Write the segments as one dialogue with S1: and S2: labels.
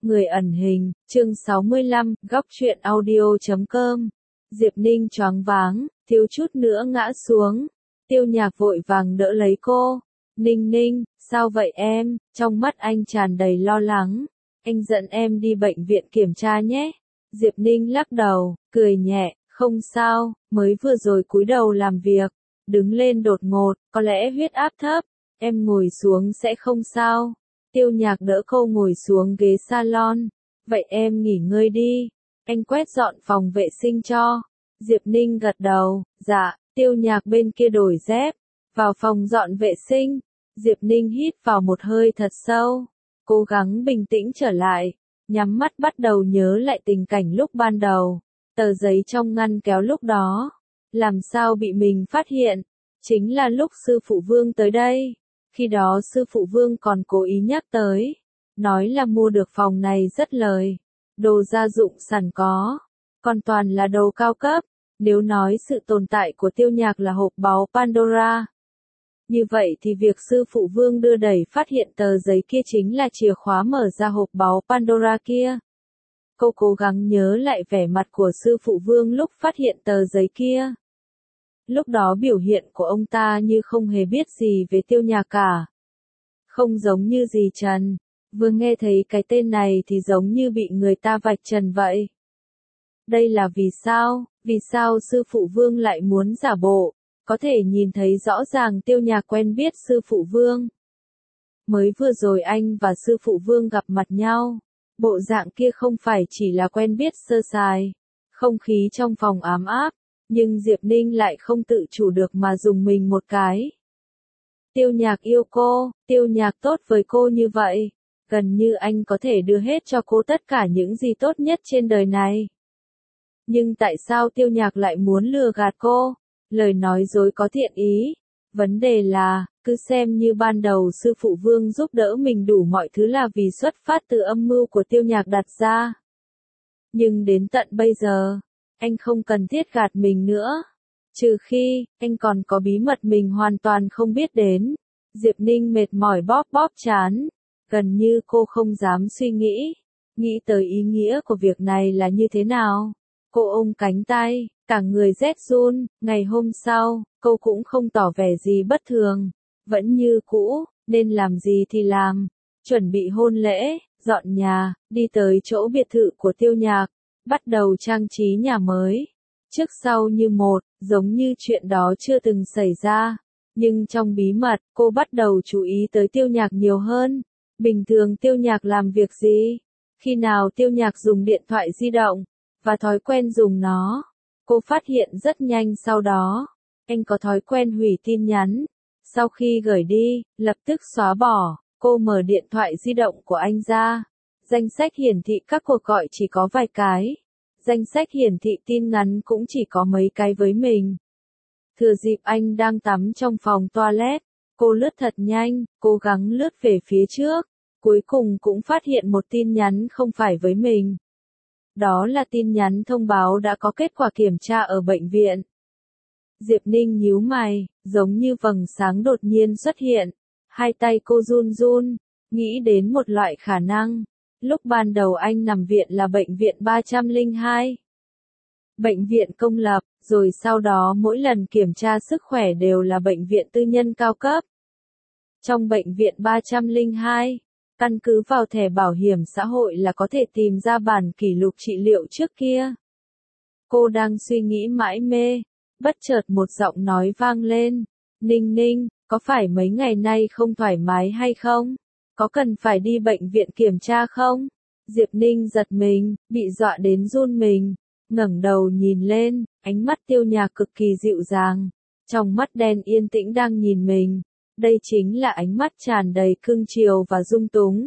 S1: Người ẩn hình, chương 65, góc truyện audio.com. Diệp Ninh choáng váng, thiếu chút nữa ngã xuống. Tiêu Nhạc vội vàng đỡ lấy cô. Ninh Ninh, sao vậy em? Trong mắt anh tràn đầy lo lắng. Anh dẫn em đi bệnh viện kiểm tra nhé. Diệp Ninh lắc đầu, cười nhẹ, không sao, mới vừa rồi cúi đầu làm việc. Đứng lên đột ngột, có lẽ huyết áp thấp. Em ngồi xuống sẽ không sao. Tiêu Nhạc đỡ cô ngồi xuống ghế salon. Vậy em nghỉ ngơi đi. Anh quét dọn phòng vệ sinh cho. Diệp Ninh gật đầu, dạ. Tiêu Nhạc bên kia đổi dép. Vào phòng dọn vệ sinh. Diệp Ninh hít vào một hơi thật sâu. Cố gắng bình tĩnh trở lại. Nhắm mắt bắt đầu nhớ lại tình cảnh lúc ban đầu. Tờ giấy trong ngăn kéo lúc đó. Làm sao bị mình phát hiện. Chính là lúc sư phụ Vương tới đây. Khi đó sư phụ Vương còn cố ý nhắc tới. Nói là mua được phòng này rất lời. Đồ gia dụng sẵn có. Còn toàn là đồ cao cấp. Nếu nói sự tồn tại của Tiêu Nhạc là hộp báu Pandora. Như vậy thì việc sư phụ Vương đưa đẩy phát hiện tờ giấy kia chính là chìa khóa mở ra hộp báu Pandora kia. Cô cố gắng nhớ lại vẻ mặt của sư phụ Vương lúc phát hiện tờ giấy kia. Lúc đó biểu hiện của ông ta như không hề biết gì về Tiêu Nhạc cả. Không giống như dì Trần. Vừa nghe thấy cái tên này thì giống như bị người ta vạch trần vậy. Đây là vì sao? Vì sao sư phụ Vương lại muốn giả bộ? Có thể nhìn thấy rõ ràng Tiêu Nhạc quen biết sư phụ Vương. Mới vừa rồi anh và sư phụ Vương gặp mặt nhau. Bộ dạng kia không phải chỉ là quen biết sơ sài. Không khí trong phòng ám áp. Nhưng Diệp Ninh lại không tự chủ được mà dùng mình một cái. Tiêu Nhạc yêu cô, Tiêu Nhạc tốt với cô như vậy. Gần như anh có thể đưa hết cho cô tất cả những gì tốt nhất trên đời này. Nhưng tại sao Tiêu Nhạc lại muốn lừa gạt cô? Lời nói dối có thiện ý. Vấn đề là, cứ xem như ban đầu sư phụ Vương giúp đỡ mình đủ mọi thứ là vì xuất phát từ âm mưu của Tiêu Nhạc đặt ra. Nhưng đến tận bây giờ, anh không cần thiết gạt mình nữa. Trừ khi, anh còn có bí mật mình hoàn toàn không biết đến. Diệp Ninh mệt mỏi bóp bóp trán. Gần như cô không dám suy nghĩ. Nghĩ tới ý nghĩa của việc này là như thế nào. Cô ôm cánh tay, cả người rét run. Ngày hôm sau, cô cũng không tỏ vẻ gì bất thường. Vẫn như cũ, nên làm gì thì làm. Chuẩn bị hôn lễ, dọn nhà, đi tới chỗ biệt thự của Tiêu Nhạc. Bắt đầu trang trí nhà mới. Trước sau như một, giống như chuyện đó chưa từng xảy ra. Nhưng trong bí mật, cô bắt đầu chú ý tới Tiêu Nhạc nhiều hơn. Bình thường Tiêu Nhạc làm việc gì? Khi nào Tiêu Nhạc dùng điện thoại di động? Và thói quen dùng nó. Cô phát hiện rất nhanh sau đó. Anh có thói quen hủy tin nhắn. Sau khi gửi đi, lập tức xóa bỏ. Cô mở điện thoại di động của anh ra. Danh sách hiển thị các cuộc gọi chỉ có vài cái. Danh sách hiển thị tin ngắn cũng chỉ có mấy cái với mình. Thừa dịp anh đang tắm trong phòng toilet, cô lướt thật nhanh, cố gắng lướt về phía trước. Cuối cùng cũng phát hiện một tin nhắn không phải với mình. Đó là tin nhắn thông báo đã có kết quả kiểm tra ở bệnh viện. Diệp Ninh nhíu mày, giống như vầng sáng đột nhiên xuất hiện. Hai tay cô run run, nghĩ đến một loại khả năng. Lúc ban đầu anh nằm viện là bệnh viện 302. Bệnh viện công lập, rồi sau đó mỗi lần kiểm tra sức khỏe đều là bệnh viện tư nhân cao cấp. Trong bệnh viện 302, căn cứ vào thẻ bảo hiểm xã hội là có thể tìm ra bản kỷ lục trị liệu trước kia. Cô đang suy nghĩ mãi mê, bất chợt một giọng nói vang lên. Ninh Ninh, có phải mấy ngày nay không thoải mái hay không? Có cần phải đi bệnh viện kiểm tra không? Diệp Ninh giật mình, bị dọa đến run mình. Ngẩng đầu nhìn lên, ánh mắt Tiêu Nhạc cực kỳ dịu dàng. Trong mắt đen yên tĩnh đang nhìn mình. Đây chính là ánh mắt tràn đầy cưng chiều và dung túng.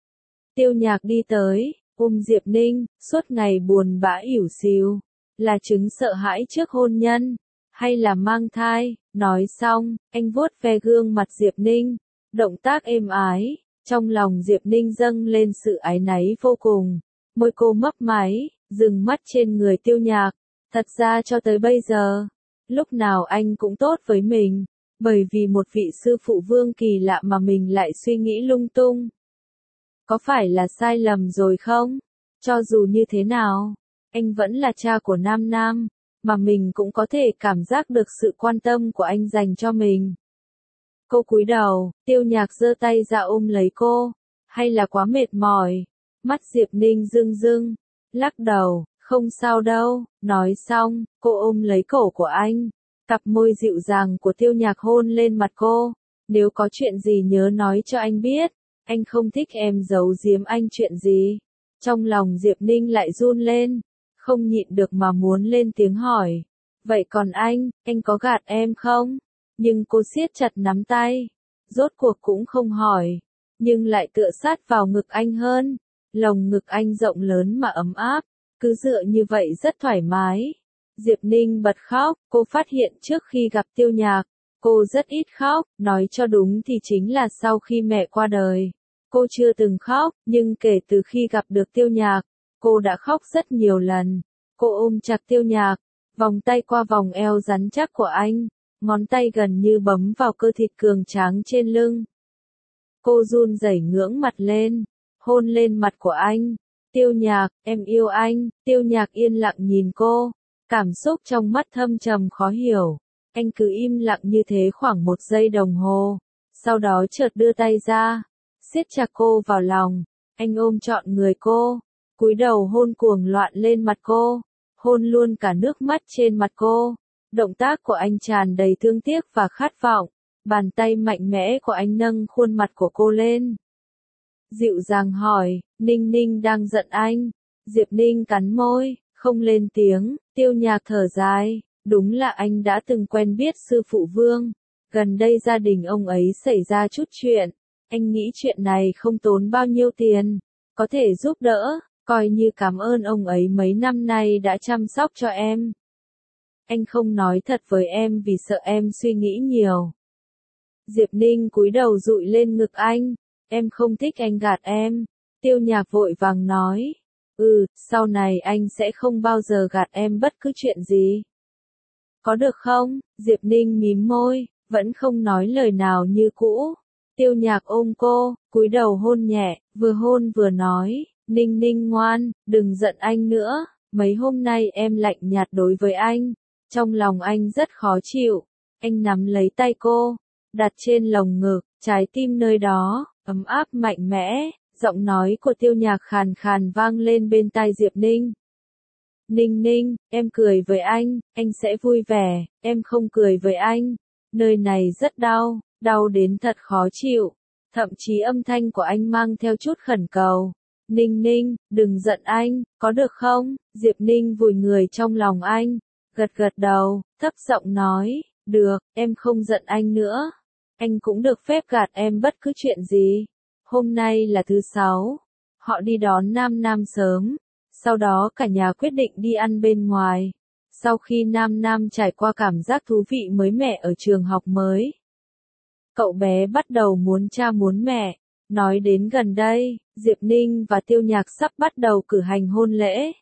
S1: Tiêu Nhạc đi tới, ôm Diệp Ninh, suốt ngày buồn bã ỉu xìu. Là chứng sợ hãi trước hôn nhân, hay là mang thai? Nói xong, anh vuốt ve gương mặt Diệp Ninh. Động tác êm ái, trong lòng Diệp Ninh dâng lên sự áy náy vô cùng. Môi cô mấp máy, dừng mắt trên người Tiêu Nhạc. Thật ra cho tới bây giờ, lúc nào anh cũng tốt với mình. Bởi vì một vị sư phụ Vương kỳ lạ mà mình lại suy nghĩ lung tung. Có phải là sai lầm rồi không? Cho dù như thế nào, anh vẫn là cha của Nam Nam, mà mình cũng có thể cảm giác được sự quan tâm của anh dành cho mình. Cô cúi đầu, Tiêu Nhạc giơ tay ra ôm lấy cô. Hay là quá mệt mỏi? Mắt Diệp Ninh rưng rưng, lắc đầu, không sao đâu. Nói xong, cô ôm lấy cổ của anh. Cặp môi dịu dàng của Tiêu Nhạc hôn lên mặt cô. Nếu có chuyện gì nhớ nói cho anh biết. Anh không thích em giấu giếm anh chuyện gì. Trong lòng Diệp Ninh lại run lên, không nhịn được mà muốn lên tiếng hỏi. Vậy còn anh có gạt em không? Nhưng cô siết chặt nắm tay, rốt cuộc cũng không hỏi, nhưng lại tựa sát vào ngực anh hơn. Lồng ngực anh rộng lớn mà ấm áp, cứ dựa như vậy rất thoải mái. Diệp Ninh bật khóc, cô phát hiện trước khi gặp Tiêu Nhạc, cô rất ít khóc, nói cho đúng thì chính là sau khi mẹ qua đời. Cô chưa từng khóc, nhưng kể từ khi gặp được Tiêu Nhạc, cô đã khóc rất nhiều lần. Cô ôm chặt Tiêu Nhạc, vòng tay qua vòng eo rắn chắc của anh, ngón tay gần như bấm vào cơ thịt cường tráng trên lưng. Cô run rẩy ngưỡng mặt lên, hôn lên mặt của anh. Tiêu Nhạc, em yêu anh. Tiêu Nhạc yên lặng nhìn cô, cảm xúc trong mắt thâm trầm khó hiểu. Anh cứ im lặng như thế khoảng 1 giây đồng hồ, sau đó chợt đưa tay ra, siết chặt cô vào lòng. Anh ôm trọn người cô, cúi đầu hôn cuồng loạn lên mặt cô, hôn luôn cả nước mắt trên mặt cô. Động tác của anh tràn đầy thương tiếc và khát vọng. Bàn tay mạnh mẽ của anh nâng khuôn mặt của cô lên, dịu dàng hỏi, Ninh Ninh đang giận anh. Diệp Ninh cắn môi, không lên tiếng. Tiêu Nhạc thở dài, đúng là anh đã từng quen biết sư phụ Vương. Gần đây gia đình ông ấy xảy ra chút chuyện. Anh nghĩ chuyện này không tốn bao nhiêu tiền, có thể giúp đỡ, coi như cảm ơn ông ấy mấy năm nay đã chăm sóc cho em. Anh không nói thật với em vì sợ em suy nghĩ nhiều. Diệp Ninh cúi đầu dụi lên ngực anh, em không thích anh gạt em. Tiêu Nhạc vội vàng nói, sau này anh sẽ không bao giờ gạt em bất cứ chuyện gì. Có được không? Diệp Ninh mím môi, vẫn không nói lời nào như cũ. Tiêu Nhạc ôm cô, cúi đầu hôn nhẹ, vừa hôn vừa nói, Ninh Ninh ngoan, đừng giận anh nữa. Mấy hôm nay em lạnh nhạt đối với anh, trong lòng anh rất khó chịu. Anh nắm lấy tay cô, đặt trên lồng ngực, trái tim nơi đó, ấm áp mạnh mẽ. Giọng nói của Tiêu Nhạc khàn khàn vang lên bên tai Diệp Ninh. Ninh Ninh, em cười với anh sẽ vui vẻ. Em không cười với anh, nơi này rất đau, đau đến thật khó chịu. Thậm chí âm thanh của anh mang theo chút khẩn cầu. Ninh Ninh, đừng giận anh, có được không? Diệp Ninh vùi người trong lòng anh, gật gật đầu, thấp giọng nói, được, em không giận anh nữa. Anh cũng được phép gạt em bất cứ chuyện gì. Hôm nay là thứ 6, họ đi đón Nam Nam sớm, sau đó cả nhà quyết định đi ăn bên ngoài. Sau khi Nam Nam trải qua cảm giác thú vị mới mẻ ở trường học mới, cậu bé bắt đầu muốn cha muốn mẹ. Nói đến gần đây, Diệp Ninh và Tiêu Nhạc sắp bắt đầu cử hành hôn lễ.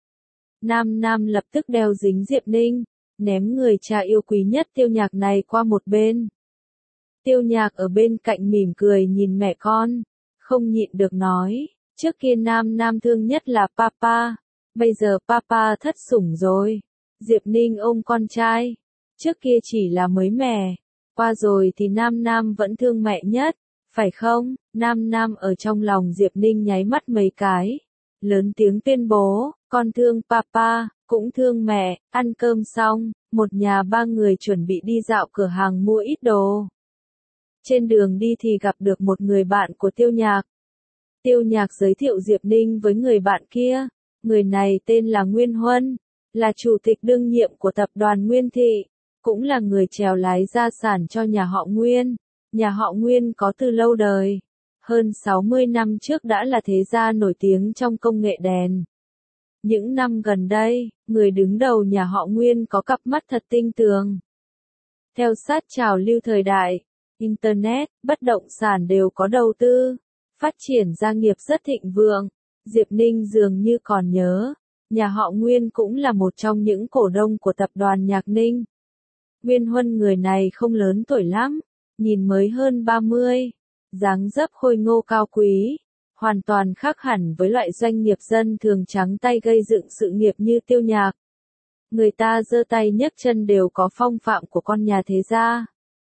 S1: Nam Nam lập tức đeo dính Diệp Ninh, ném người cha yêu quý nhất Tiêu Nhạc này qua một bên. Tiêu Nhạc ở bên cạnh mỉm cười nhìn mẹ con, không nhịn được nói, trước kia Nam Nam thương nhất là Papa, bây giờ Papa thất sủng rồi. Diệp Ninh ôm con trai, trước kia chỉ là mới mẻ, qua rồi thì Nam Nam vẫn thương mẹ nhất, phải không? Nam Nam ở trong lòng Diệp Ninh nháy mắt mấy cái, lớn tiếng tuyên bố, con thương Papa, cũng thương mẹ. Ăn cơm xong, một nhà 3 người chuẩn bị đi dạo cửa hàng mua ít đồ. Trên đường đi thì gặp được một người bạn của Tiêu Nhạc. Tiêu Nhạc giới thiệu Diệp Ninh với người bạn kia. Người này tên là Nguyên Huân, là chủ tịch đương nhiệm của tập đoàn Nguyên Thị, cũng là người chèo lái gia sản cho nhà họ Nguyên. Nhà họ Nguyên có từ lâu đời, hơn 60 năm trước đã là thế gia nổi tiếng trong công nghệ đèn. Những năm gần đây, người đứng đầu nhà họ Nguyên có cặp mắt thật tinh tường. Theo sát trào lưu thời đại, Internet, bất động sản đều có đầu tư, phát triển gia nghiệp rất thịnh vượng. Diệp Ninh dường như còn nhớ, nhà họ Nguyên cũng là một trong những cổ đông của tập đoàn Nhạc Ninh. Nguyên Huân người này không lớn tuổi lắm, nhìn mới hơn 30, dáng dấp khôi ngô cao quý, hoàn toàn khác hẳn với loại doanh nghiệp dân thường trắng tay gây dựng sự nghiệp như Tiêu Nhạc. Người ta giơ tay nhấc chân đều có phong phạm của con nhà thế gia.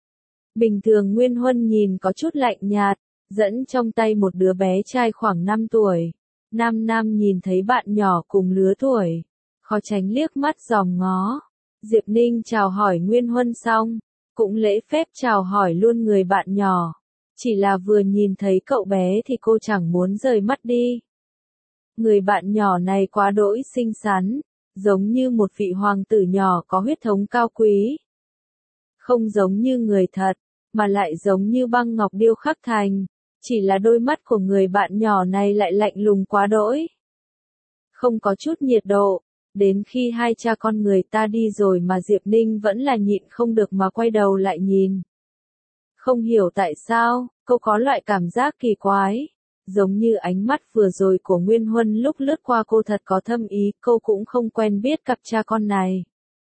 S1: Bình thường Nguyên Huân nhìn có chút lạnh nhạt, dẫn trong tay một đứa bé trai khoảng 5 tuổi. Nam Nam nhìn thấy bạn nhỏ cùng lứa tuổi, khó tránh liếc mắt dòm ngó. Diệp Ninh chào hỏi Nguyên Huân xong, cũng lễ phép chào hỏi luôn người bạn nhỏ. Chỉ là vừa nhìn thấy cậu bé thì cô chẳng muốn rời mắt đi. Người bạn nhỏ này quá đỗi xinh xắn, giống như một vị hoàng tử nhỏ có huyết thống cao quý. Không giống như người thật, mà lại giống như băng ngọc điêu khắc thành. Chỉ là đôi mắt của người bạn nhỏ này lại lạnh lùng quá đỗi. Không có chút nhiệt độ. Đến khi hai cha con người ta đi rồi mà Diệp Ninh vẫn là nhịn không được mà quay đầu lại nhìn. Không hiểu tại sao, cô có loại cảm giác kỳ quái. Giống như ánh mắt vừa rồi của Nguyên Huân lúc lướt qua cô thật có thâm ý, cô cũng không quen biết cặp cha con này.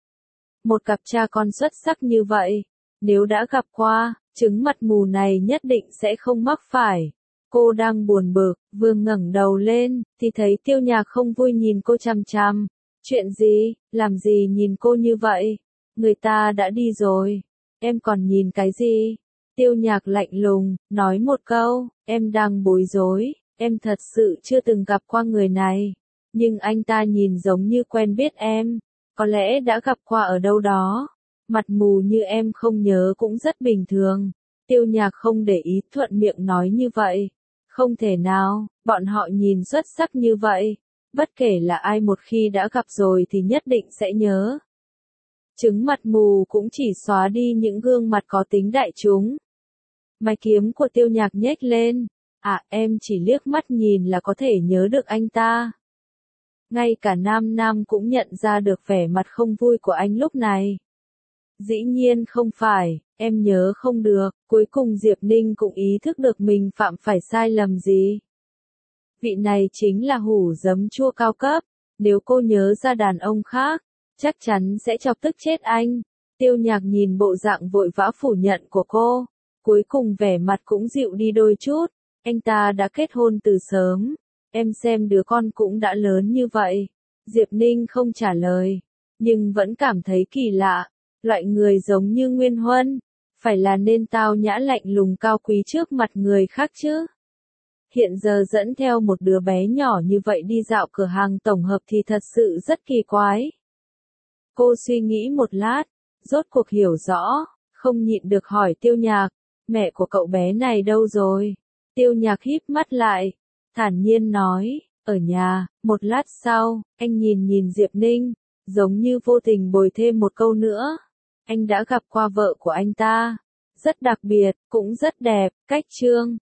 S1: Một cặp cha con xuất sắc như vậy, nếu đã gặp qua, trứng mặt mù này nhất định sẽ không mắc phải. Cô đang buồn bực, vừa ngẩng đầu lên, thì thấy Tiêu Nhạc không vui nhìn cô chằm chằm. Chuyện gì, làm gì nhìn cô như vậy? Người ta đã đi rồi, em còn nhìn cái gì? Tiêu Nhạc lạnh lùng, nói một câu, em đang bối rối, em thật sự chưa từng gặp qua người này. Nhưng anh ta nhìn giống như quen biết em, có lẽ đã gặp qua ở đâu đó. Mặt mù như em không nhớ cũng rất bình thường. Tiêu Nhạc không để ý thuận miệng nói như vậy. Không thể nào, bọn họ nhìn xuất sắc như vậy. Bất kể là ai một khi đã gặp rồi thì nhất định sẽ nhớ. Chứng mặt mù cũng chỉ xóa đi những gương mặt có tính đại chúng. Mày kiếm của Tiêu Nhạc nhếch lên. À, em chỉ liếc mắt nhìn là có thể nhớ được anh ta. Ngay cả Nam Nam cũng nhận ra được vẻ mặt không vui của anh lúc này. Dĩ nhiên không phải, em nhớ không được. Cuối cùng Diệp Ninh cũng ý thức được mình phạm phải sai lầm gì. Vị này chính là hủ giấm chua cao cấp. Nếu cô nhớ ra đàn ông khác, chắc chắn sẽ chọc tức chết anh. Tiêu Nhạc nhìn bộ dạng vội vã phủ nhận của cô. Cuối cùng vẻ mặt cũng dịu đi đôi chút. Anh ta đã kết hôn từ sớm. Em xem đứa con cũng đã lớn như vậy. Diệp Ninh không trả lời. Nhưng vẫn cảm thấy kỳ lạ. Loại người giống như Nguyên Huân. Phải là nên tao nhã lạnh lùng cao quý trước mặt người khác chứ. Hiện giờ dẫn theo một đứa bé nhỏ như vậy đi dạo cửa hàng tổng hợp thì thật sự rất kỳ quái. Cô suy nghĩ một lát. Rốt cuộc hiểu rõ. Không nhịn được hỏi Tiêu Nhạc. Mẹ của cậu bé này đâu rồi? Tiêu Nhạc híp mắt lại. Thản nhiên nói. Ở nhà. Một lát sau, anh nhìn Diệp Ninh. Giống như vô tình bồi thêm một câu nữa. Anh đã gặp qua vợ của anh ta. Rất đặc biệt, cũng rất đẹp. Cách Trương.